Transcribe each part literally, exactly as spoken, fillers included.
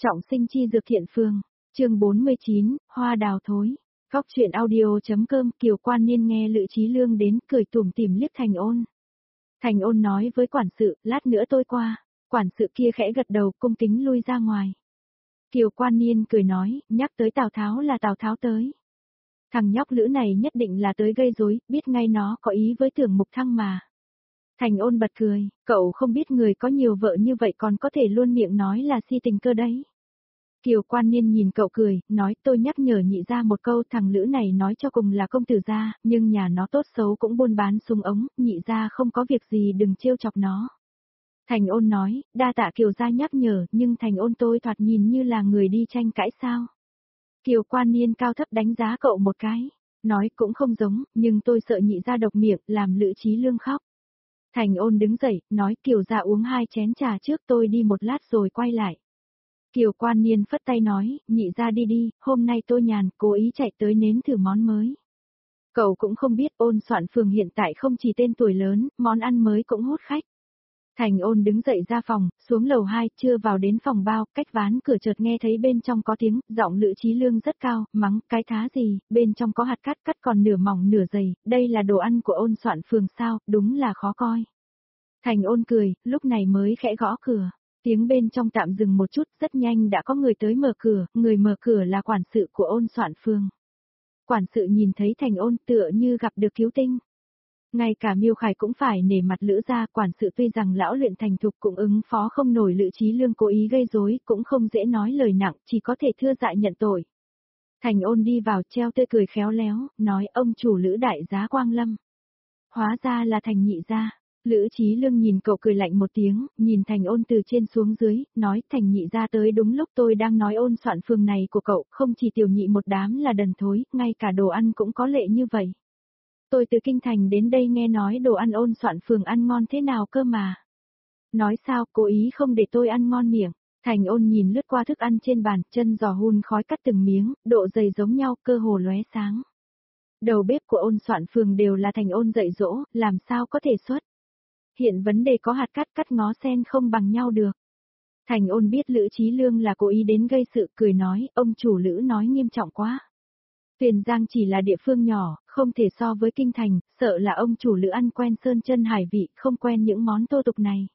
Trọng sinh chi dược thiện phương, chương bốn mươi chín, hoa đào thối. Góc chuyện audio.com Kiều Quan Niên nghe Lữ Chí Lương đến cười tủm tỉm liếc Thành Ôn. Thành Ôn nói với quản sự, lát nữa tôi qua. Quản sự kia khẽ gật đầu cung kính lui ra ngoài. Kiều Quan Niên cười nói, nhắc tới Tào Tháo là Tào Tháo tới. Thằng nhóc Lữ này nhất định là tới gây rối, biết ngay nó có ý với Tưởng Mục Thăng mà. Thành Ôn bật cười, cậu không biết người có nhiều vợ như vậy còn có thể luôn miệng nói là si tình cơ đấy. Kiều Quan Niên nhìn cậu cười, nói tôi nhắc nhở nhị ra một câu, thằng Lữ này nói cho cùng là công tử gia, nhưng nhà nó tốt xấu cũng buôn bán súng ống, nhị ra không có việc gì đừng trêu chọc nó. Thành Ôn nói, đa tạ Kiều gia nhắc nhở, nhưng Thành Ôn tôi thoạt nhìn như là người đi tranh cãi sao. Kiều Quan Niên cao thấp đánh giá cậu một cái, nói cũng không giống, nhưng tôi sợ nhị ra độc miệng, làm Lữ Chí Lương khóc. Thành Ôn đứng dậy, nói Kiều gia uống hai chén trà trước, tôi đi một lát rồi quay lại. Kiều Quan Niên phất tay nói, nhị ra đi đi, hôm nay tôi nhàn, cố ý chạy tới nếm thử món mới. Cậu cũng không biết Ôn Soạn Phường hiện tại không chỉ tên tuổi lớn, món ăn mới cũng hút khách. Thành Ôn đứng dậy ra phòng, xuống lầu hai, chưa vào đến phòng bao, cách ván cửa chợt nghe thấy bên trong có tiếng, giọng Lữ Chí Lương rất cao, mắng, cái thá gì, bên trong có hạt cát cắt còn nửa mỏng nửa dày, đây là đồ ăn của Ôn Soạn Phường sao, đúng là khó coi. Thành Ôn cười, lúc này mới khẽ gõ cửa. Tiếng bên trong tạm dừng một chút, rất nhanh đã có người tới mở cửa, người mở cửa là quản sự của Ôn Soạn Phường. Quản sự nhìn thấy Thành Ôn tựa như gặp được cứu tinh. Ngay cả Miêu Khải cũng phải nể mặt Lữ gia, quản sự tuy rằng lão luyện thành thục cũng ứng phó không nổi Lữ Chí Lương cố ý gây rối, cũng không dễ nói lời nặng, chỉ có thể thưa dại nhận tội. Thành Ôn đi vào treo tươi cười khéo léo, nói ông chủ Lữ đại giá Quang Lâm. Hóa ra là Thành nhị gia. Lữ Chí Lương nhìn cậu cười lạnh một tiếng, nhìn Thành Ôn từ trên xuống dưới, nói Thành nhị ra tới đúng lúc tôi đang nói Ôn Soạn Phường này của cậu, không chỉ tiểu nhị một đám là đần thối, ngay cả đồ ăn cũng có lệ như vậy. Tôi từ Kinh Thành đến đây nghe nói đồ ăn Ôn Soạn Phường ăn ngon thế nào cơ mà. Nói sao, cố ý không để tôi ăn ngon miệng. Thành Ôn nhìn lướt qua thức ăn trên bàn, chân giò hun khói cắt từng miếng, độ dày giống nhau, cơ hồ lóe sáng. Đầu bếp của Ôn Soạn Phường đều là Thành Ôn dạy dỗ, làm sao có thể xuất. Hiện vấn đề có hạt cát cắt ngó sen không bằng nhau được. Thành Ôn biết Lữ Chí Lương là cố ý đến gây sự, cười nói, ông chủ Lữ nói nghiêm trọng quá. Tuyền Giang chỉ là địa phương nhỏ, không thể so với Kinh Thành, sợ là ông chủ Lữ ăn quen sơn chân hải vị, không quen những món tô tục này.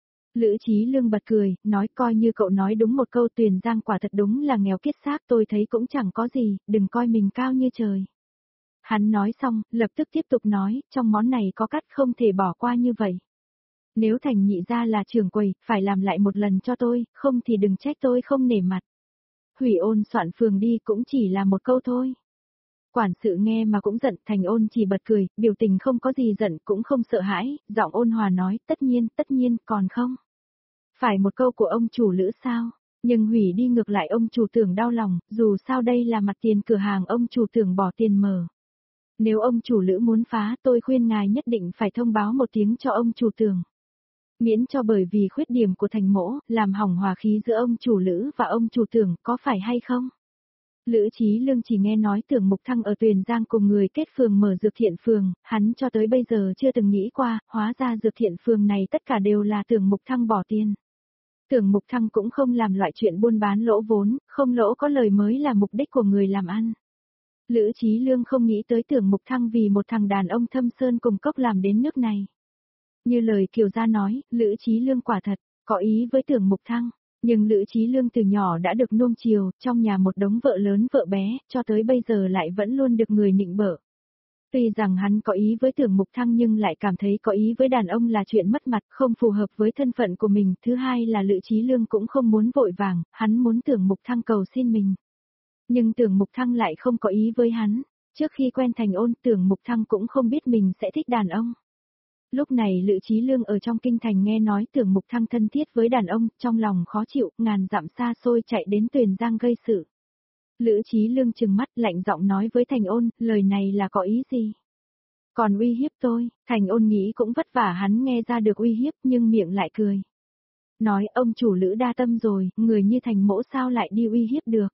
Lữ Chí Lương bật cười, nói coi như cậu nói đúng một câu, Tuyền Giang quả thật đúng là nghèo kiết xác, tôi thấy cũng chẳng có gì, đừng coi mình cao như trời. Hắn nói xong, lập tức tiếp tục nói, trong món này có cắt không thể bỏ qua như vậy. Nếu Thành nhị gia là trưởng quầy, phải làm lại một lần cho tôi, không thì đừng trách tôi không nể mặt. Hủy Ôn Soạn Phường đi cũng chỉ là một câu thôi. Quản sự nghe mà cũng giận, Thành Ôn chỉ bật cười, biểu tình không có gì giận cũng không sợ hãi, giọng ôn hòa nói, tất nhiên, tất nhiên, còn không. Phải một câu của ông chủ Lữ sao, nhưng hủy đi ngược lại ông chủ Tưởng đau lòng, dù sao đây là mặt tiền cửa hàng ông chủ Tưởng bỏ tiền mở. Nếu ông chủ Lữ muốn phá, tôi khuyên ngài nhất định phải thông báo một tiếng cho ông chủ Tưởng. Miễn cho bởi vì khuyết điểm của Thành mỗ, làm hỏng hòa khí giữa ông chủ Lữ và ông chủ Tưởng, có phải hay không? Lữ Chí Lương chỉ nghe nói Tưởng Mục Thăng ở Tuyền Giang cùng người kết phường mở dược thiện phường, hắn cho tới bây giờ chưa từng nghĩ qua, hóa ra dược thiện phường này tất cả đều là Tưởng Mục Thăng bỏ tiền. Tưởng Mục Thăng cũng không làm loại chuyện buôn bán lỗ vốn, không lỗ có lời mới là mục đích của người làm ăn. Lữ Chí Lương không nghĩ tới Tưởng Mục Thăng vì một thằng đàn ông thâm sơn cùng cốc làm đến nước này. Như lời Kiều gia nói, Lữ Chí Lương quả thật, có ý với Tưởng Mục Thăng, nhưng Lữ Chí Lương từ nhỏ đã được nuông chiều, trong nhà một đống vợ lớn vợ bé, cho tới bây giờ lại vẫn luôn được người nịnh bợ. Tuy rằng hắn có ý với Tưởng Mục Thăng nhưng lại cảm thấy có ý với đàn ông là chuyện mất mặt, không phù hợp với thân phận của mình. Thứ hai là Lữ Chí Lương cũng không muốn vội vàng, hắn muốn Tưởng Mục Thăng cầu xin mình. Nhưng Tưởng Mục Thăng lại không có ý với hắn, trước khi quen Thành Ôn, Tưởng Mục Thăng cũng không biết mình sẽ thích đàn ông. Lúc này Lữ Chí Lương ở trong kinh thành nghe nói Tưởng Mục Thăng thân thiết với đàn ông, trong lòng khó chịu, ngàn dặm xa xôi chạy đến Tuyền Giang gây sự. Lữ Chí Lương trừng mắt lạnh giọng nói với Thành Ôn, lời này là có ý gì? Còn uy hiếp tôi, Thành Ôn nghĩ cũng vất vả hắn nghe ra được uy hiếp nhưng miệng lại cười. Nói ông chủ Lữ đa tâm rồi, người như Thành mỗ sao lại đi uy hiếp được?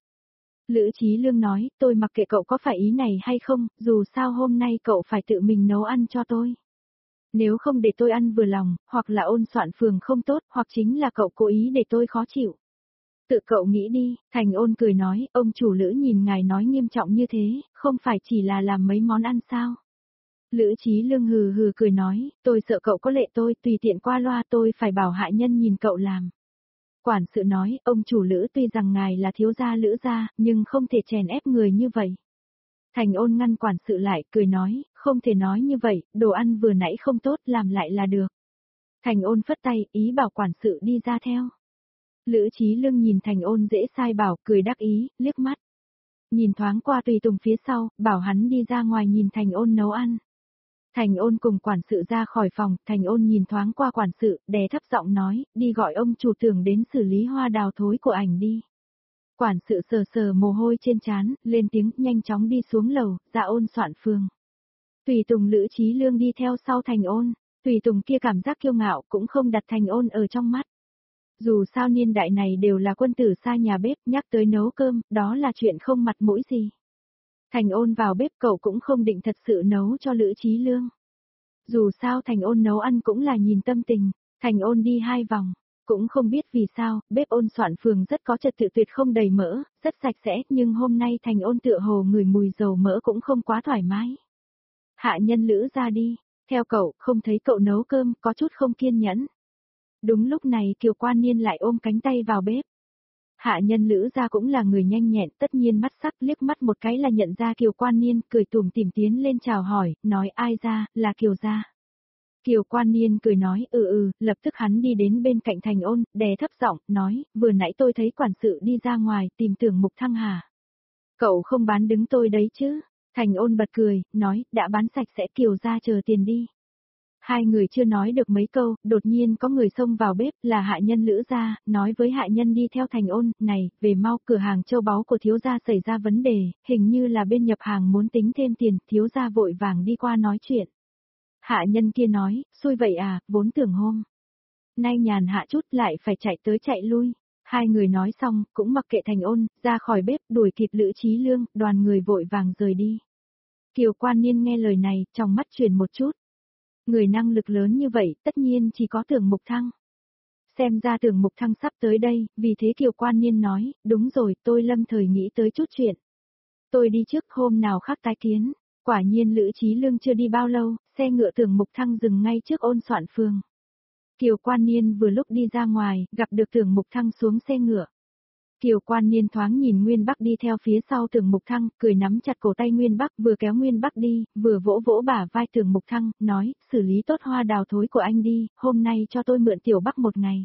Lữ Chí Lương nói, tôi mặc kệ cậu có phải ý này hay không, dù sao hôm nay cậu phải tự mình nấu ăn cho tôi. Nếu không để tôi ăn vừa lòng, hoặc là Ôn Soạn Phường không tốt, hoặc chính là cậu cố ý để tôi khó chịu. Tự cậu nghĩ đi, Thành Ôn cười nói, ông chủ Lữ nhìn ngài nói nghiêm trọng như thế, không phải chỉ là làm mấy món ăn sao? Lữ Chí Lương hừ hừ cười nói, tôi sợ cậu có lệ tôi, tùy tiện qua loa tôi phải bảo hạ nhân nhìn cậu làm. Quản sự nói, ông chủ Lữ tuy rằng ngài là thiếu gia Lữ gia, nhưng không thể chèn ép người như vậy. Thành Ôn ngăn quản sự lại, cười nói, không thể nói như vậy, đồ ăn vừa nãy không tốt, làm lại là được. Thành Ôn phất tay, ý bảo quản sự đi ra theo. Lữ Chí Lương nhìn Thành Ôn dễ sai bảo, cười đắc ý, liếc mắt. Nhìn thoáng qua Tùy Tùng phía sau, bảo hắn đi ra ngoài nhìn Thành Ôn nấu ăn. Thành Ôn cùng quản sự ra khỏi phòng, Thành Ôn nhìn thoáng qua quản sự, đè thấp giọng nói, đi gọi ông chủ Tưởng đến xử lý hoa đào thối của ảnh đi. Quản sự sờ sờ mồ hôi trên trán, lên tiếng, nhanh chóng đi xuống lầu, ra Ôn soạn phường. Tùy Tùng Lữ Chí Lương đi theo sau Thành Ôn, Tùy Tùng kia cảm giác kiêu ngạo cũng không đặt Thành Ôn ở trong mắt. Dù sao niên đại này đều là quân tử xa nhà bếp, nhắc tới nấu cơm, đó là chuyện không mặt mũi gì. Thành Ôn vào bếp cậu cũng không định thật sự nấu cho Lữ Chí Lương. Dù sao Thành Ôn nấu ăn cũng là nhìn tâm tình, Thành Ôn đi hai vòng, cũng không biết vì sao, bếp Ôn soạn phường rất có trật tự tuyệt không đầy mỡ, rất sạch sẽ, nhưng hôm nay Thành Ôn tựa hồ ngửi mùi dầu mỡ cũng không quá thoải mái. Hạ nhân Lữ ra đi, theo cậu, không thấy cậu nấu cơm, có chút không kiên nhẫn. Đúng lúc này Kiều Quan Niên lại ôm cánh tay vào bếp. Hạ nhân Lữ gia cũng là người nhanh nhẹn, tất nhiên mắt sắc liếc mắt một cái là nhận ra Kiều Quan Niên, cười tủm tỉm tiến lên chào hỏi, nói ai ra, là Kiều gia. Kiều Quan Niên cười nói, ừ ừ, lập tức hắn đi đến bên cạnh Thành Ôn, đè thấp giọng, nói, vừa nãy tôi thấy quản sự đi ra ngoài, tìm Tưởng Mục Thăng hả? Cậu không bán đứng tôi đấy chứ? Thành Ôn bật cười, nói, đã bán sạch sẽ Kiều gia chờ tiền đi. Hai người chưa nói được mấy câu, đột nhiên có người xông vào bếp, là hạ nhân Lữ gia, nói với hạ nhân đi theo Thành Ôn, này, về mau, cửa hàng châu báu của thiếu gia xảy ra vấn đề, hình như là bên nhập hàng muốn tính thêm tiền, thiếu gia vội vàng đi qua nói chuyện. Hạ nhân kia nói, xui vậy à, vốn tưởng hôm nay nhàn hạ chút lại phải chạy tới chạy lui. Hai người nói xong, cũng mặc kệ Thành Ôn, ra khỏi bếp, đuổi kịp Lữ Chí Lương, đoàn người vội vàng rời đi. Kiều Quan Niên nghe lời này, trong mắt chuyển một chút. Người năng lực lớn như vậy, tất nhiên chỉ có Tưởng Mục Thăng. Xem ra Tưởng Mục Thăng sắp tới đây, vì thế Kiều Quan Niên nói, đúng rồi, tôi lâm thời nghĩ tới chút chuyện. Tôi đi trước, hôm nào khác tái kiến. Quả nhiên Lữ Chí Lương chưa đi bao lâu, xe ngựa Tưởng Mục Thăng dừng ngay trước Ôn soạn phường. Kiều Quan Niên vừa lúc đi ra ngoài, gặp được Tưởng Mục Thăng xuống xe ngựa. Kiều Quan Niên thoáng nhìn Nguyên Bắc đi theo phía sau Tưởng Mục Thăng, cười nắm chặt cổ tay Nguyên Bắc, vừa kéo Nguyên Bắc đi, vừa vỗ vỗ bả vai Tưởng Mục Thăng, nói, xử lý tốt hoa đào thối của anh đi, hôm nay cho tôi mượn Tiểu Bắc một ngày.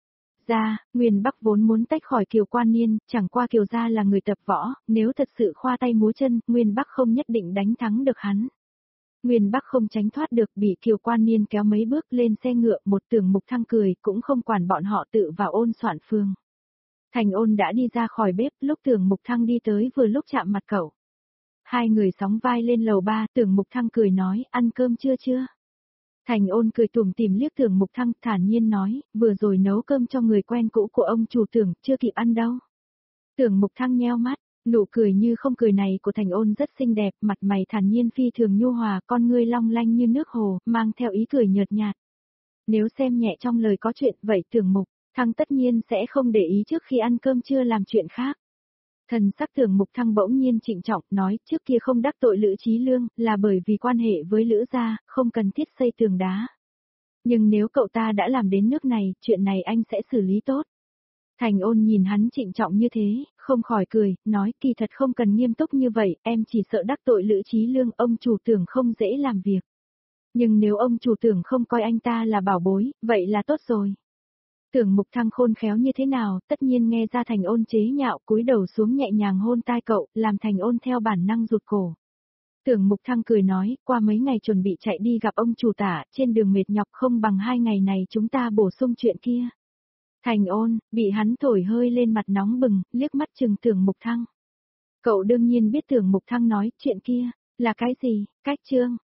Ra, Nguyên Bắc vốn muốn tách khỏi Kiều Quan Niên, chẳng qua Kiều gia là người tập võ, nếu thật sự khoa tay múa chân, Nguyên Bắc không nhất định đánh thắng được hắn. Nguyên Bắc không tránh thoát được, bị Kiều Quan Niên kéo mấy bước lên xe ngựa, một Tưởng Mục Thăng cười, cũng không quản bọn họ tự vào Ôn soạn phường. Thành Ôn đã đi ra khỏi bếp, lúc Tưởng Mục Thăng đi tới vừa lúc chạm mặt cậu. Hai người sóng vai lên lầu ba, Tưởng Mục Thăng cười nói, ăn cơm chưa chưa? Thành Ôn cười tủm tỉm liếc Tưởng Mục Thăng, thản nhiên nói, vừa rồi nấu cơm cho người quen cũ của ông chủ Tưởng, chưa kịp ăn đâu. Tưởng Mục Thăng nheo mắt, nụ cười như không cười này của Thành Ôn rất xinh đẹp, mặt mày thản nhiên phi thường nhu hòa, con ngươi long lanh như nước hồ, mang theo ý cười nhợt nhạt. Nếu xem nhẹ trong lời có chuyện, vậy Tưởng Mục Thăng tất nhiên sẽ không để ý trước khi ăn cơm trưa làm chuyện khác. Thần sắc Tưởng Mục Thăng bỗng nhiên trịnh trọng, nói trước kia không đắc tội Lữ Chí Lương, là bởi vì quan hệ với Lữ gia, không cần thiết xây tường đá. Nhưng nếu cậu ta đã làm đến nước này, chuyện này anh sẽ xử lý tốt. Thành Ôn nhìn hắn trịnh trọng như thế, không khỏi cười, nói kỳ thật không cần nghiêm túc như vậy, em chỉ sợ đắc tội Lữ Chí Lương, ông chủ Tưởng không dễ làm việc. Nhưng nếu ông chủ Tưởng không coi anh ta là bảo bối, vậy là tốt rồi. Tưởng Mục Thăng khôn khéo như thế nào, tất nhiên nghe ra Thành Ôn chế nhạo, cúi đầu xuống nhẹ nhàng hôn tai cậu, làm Thành Ôn theo bản năng rụt cổ. Tưởng Mục Thăng cười nói, qua mấy ngày chuẩn bị chạy đi gặp ông chủ Tả, trên đường mệt nhọc không bằng hai ngày này chúng ta bổ sung chuyện kia. Thành Ôn, bị hắn thổi hơi lên mặt nóng bừng, liếc mắt chừng Tưởng Mục Thăng. Cậu đương nhiên biết Tưởng Mục Thăng nói, chuyện kia, là cái gì, cách chương.